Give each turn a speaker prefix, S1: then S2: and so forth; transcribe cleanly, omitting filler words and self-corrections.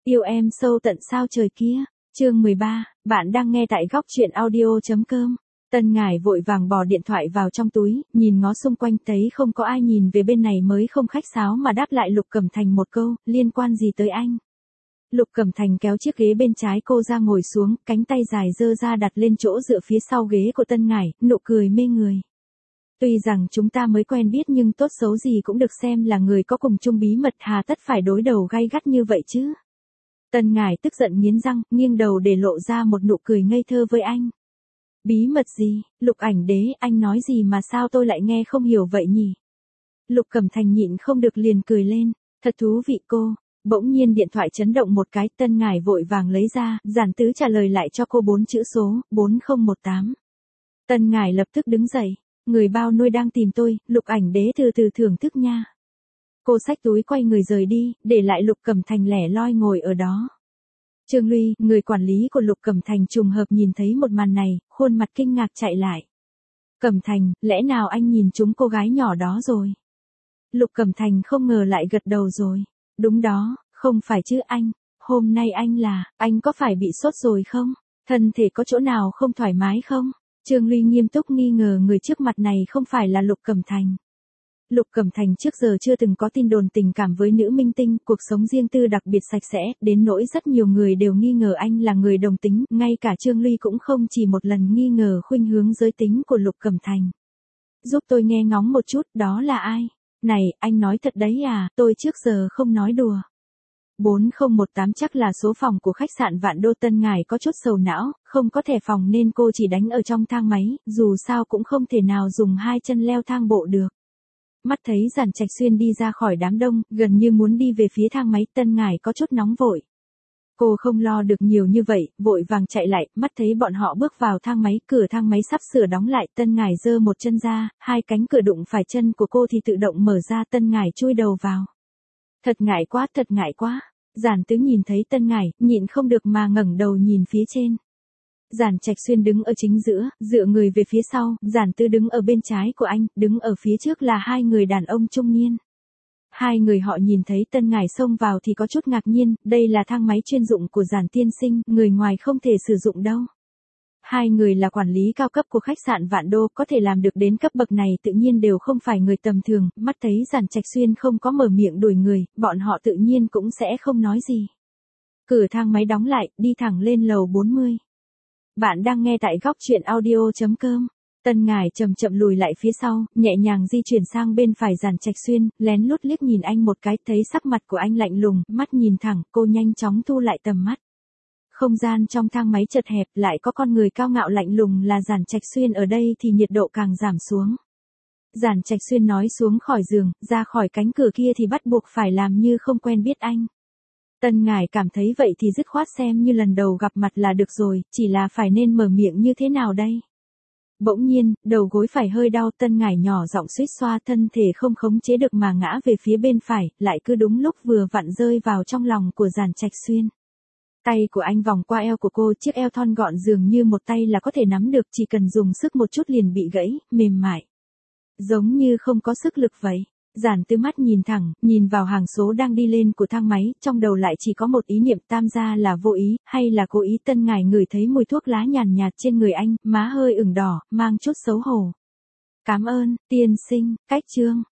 S1: Yêu em sâu tận sao trời kia. Chương 13, bạn đang nghe tại góc truyện audio.com. Tân Ngải vội vàng bỏ điện thoại vào trong túi, nhìn ngó xung quanh thấy không có ai nhìn về bên này mới không khách sáo mà đáp lại Lục Cẩm Thành một câu, liên quan gì tới anh. Lục Cẩm Thành kéo chiếc ghế bên trái cô ra ngồi xuống, cánh tay dài dơ ra đặt lên chỗ dựa phía sau ghế của Tân Ngải, nụ cười mê người. Tuy rằng chúng ta mới quen biết nhưng tốt xấu gì cũng được xem là người có cùng chung bí mật, hà tất phải đối đầu gay gắt như vậy chứ. Tân Ngải tức giận nghiến răng, nghiêng đầu để lộ ra một nụ cười ngây thơ với anh. Bí mật gì, Lục Ảnh Đế, anh nói gì mà sao tôi lại nghe không hiểu vậy nhỉ? Lục Cẩm Thành nhịn không được liền cười lên, thật thú vị cô. Bỗng nhiên điện thoại chấn động một cái, Tân Ngải vội vàng lấy ra, giản tứ trả lời lại cho cô 4 chữ số, 4018. Tân Ngải lập tức đứng dậy, người bao nuôi đang tìm tôi, Lục Ảnh Đế từ từ thưởng thức nha. Cô xách túi quay người rời đi, để lại Lục Cẩm Thành lẻ loi ngồi ở đó. Trương Luy, người quản lý của Lục Cẩm Thành trùng hợp nhìn thấy một màn này, khuôn mặt kinh ngạc chạy lại. Cẩm Thành, lẽ nào anh nhìn trúng cô gái nhỏ đó rồi? Lục Cẩm Thành không ngờ lại gật đầu rồi. Đúng đó, không phải chứ anh, hôm nay anh có phải bị sốt rồi không? Thân thể có chỗ nào không thoải mái không? Trương Luy nghiêm túc nghi ngờ người trước mặt này không phải là Lục Cẩm Thành. Lục Cẩm Thành trước giờ chưa từng có tin đồn tình cảm với nữ minh tinh, cuộc sống riêng tư đặc biệt sạch sẽ, đến nỗi rất nhiều người đều nghi ngờ anh là người đồng tính, ngay cả Trương Luy cũng không chỉ một lần nghi ngờ khuynh hướng giới tính của Lục Cẩm Thành. Giúp tôi nghe ngóng một chút, đó là ai? Này, anh nói thật đấy à, tôi trước giờ không nói đùa. 4018 chắc là số phòng của khách sạn Vạn Đô. Tân Ngải có chút sầu não, không có thẻ phòng nên cô chỉ đánh ở trong thang máy, dù sao cũng không thể nào dùng hai chân leo thang bộ được. Mắt thấy Giản Trạch Xuyên đi ra khỏi đám đông, gần như muốn đi về phía thang máy, Tân Ngải có chút nóng vội. Cô không lo được nhiều như vậy, vội vàng chạy lại, mắt thấy bọn họ bước vào thang máy, cửa thang máy sắp sửa đóng lại, Tân Ngải giơ một chân ra, hai cánh cửa đụng phải chân của cô thì tự động mở ra, Tân Ngải chui đầu vào. Thật ngại quá. Giản Tứ nhìn thấy Tân Ngải, nhịn không được mà ngẩng đầu nhìn phía trên. Giản Trạch Xuyên đứng ở chính giữa, dựa người về phía sau, Giản Tứ đứng ở bên trái của anh, đứng ở phía trước là hai người đàn ông trung niên. Hai người họ nhìn thấy Tân Ngải xông vào thì có chút ngạc nhiên, đây là thang máy chuyên dụng của Giản tiên sinh, người ngoài không thể sử dụng đâu. Hai người là quản lý cao cấp của khách sạn Vạn Đô, có thể làm được đến cấp bậc này tự nhiên đều không phải người tầm thường, mắt thấy Giản Trạch Xuyên không có mở miệng đuổi người, bọn họ tự nhiên cũng sẽ không nói gì. Cửa thang máy đóng lại, đi thẳng lên lầu 40. Bạn đang nghe tại góc truyện audio.com. Tân Ngải chậm chậm lùi lại phía sau, nhẹ nhàng di chuyển sang bên phải Giản Trạch Xuyên, lén lút liếc nhìn anh một cái, thấy sắc mặt của anh lạnh lùng, mắt nhìn thẳng, cô nhanh chóng thu lại tầm mắt. Không gian trong thang máy chật hẹp, lại có con người cao ngạo lạnh lùng là Giản Trạch Xuyên ở đây thì nhiệt độ càng giảm xuống. Giản Trạch Xuyên nói xuống khỏi giường, ra khỏi cánh cửa kia thì bắt buộc phải làm như không quen biết anh. Tân Ngải cảm thấy vậy thì dứt khoát xem như lần đầu gặp mặt là được rồi, chỉ là phải nên mở miệng như thế nào đây. Bỗng nhiên, đầu gối phải hơi đau, Tân Ngải nhỏ giọng suýt xoa, thân thể không khống chế được mà ngã về phía bên phải, lại cứ đúng lúc vừa vặn rơi vào trong lòng của Giản Trạch Xuyên. Tay của anh vòng qua eo của cô, chiếc eo thon gọn dường như một tay là có thể nắm được, chỉ cần dùng sức một chút liền bị gãy, mềm mại. Giống như không có sức lực vậy. Giản Tứ mắt nhìn thẳng, nhìn vào hàng số đang đi lên của thang máy, trong đầu lại chỉ có một ý niệm, tam gia là vô ý, hay là cố ý. Tân Ngải ngửi thấy mùi thuốc lá nhàn nhạt trên người anh, má hơi ửng đỏ, mang chút xấu hổ. Cảm ơn, tiên sinh, cách chương.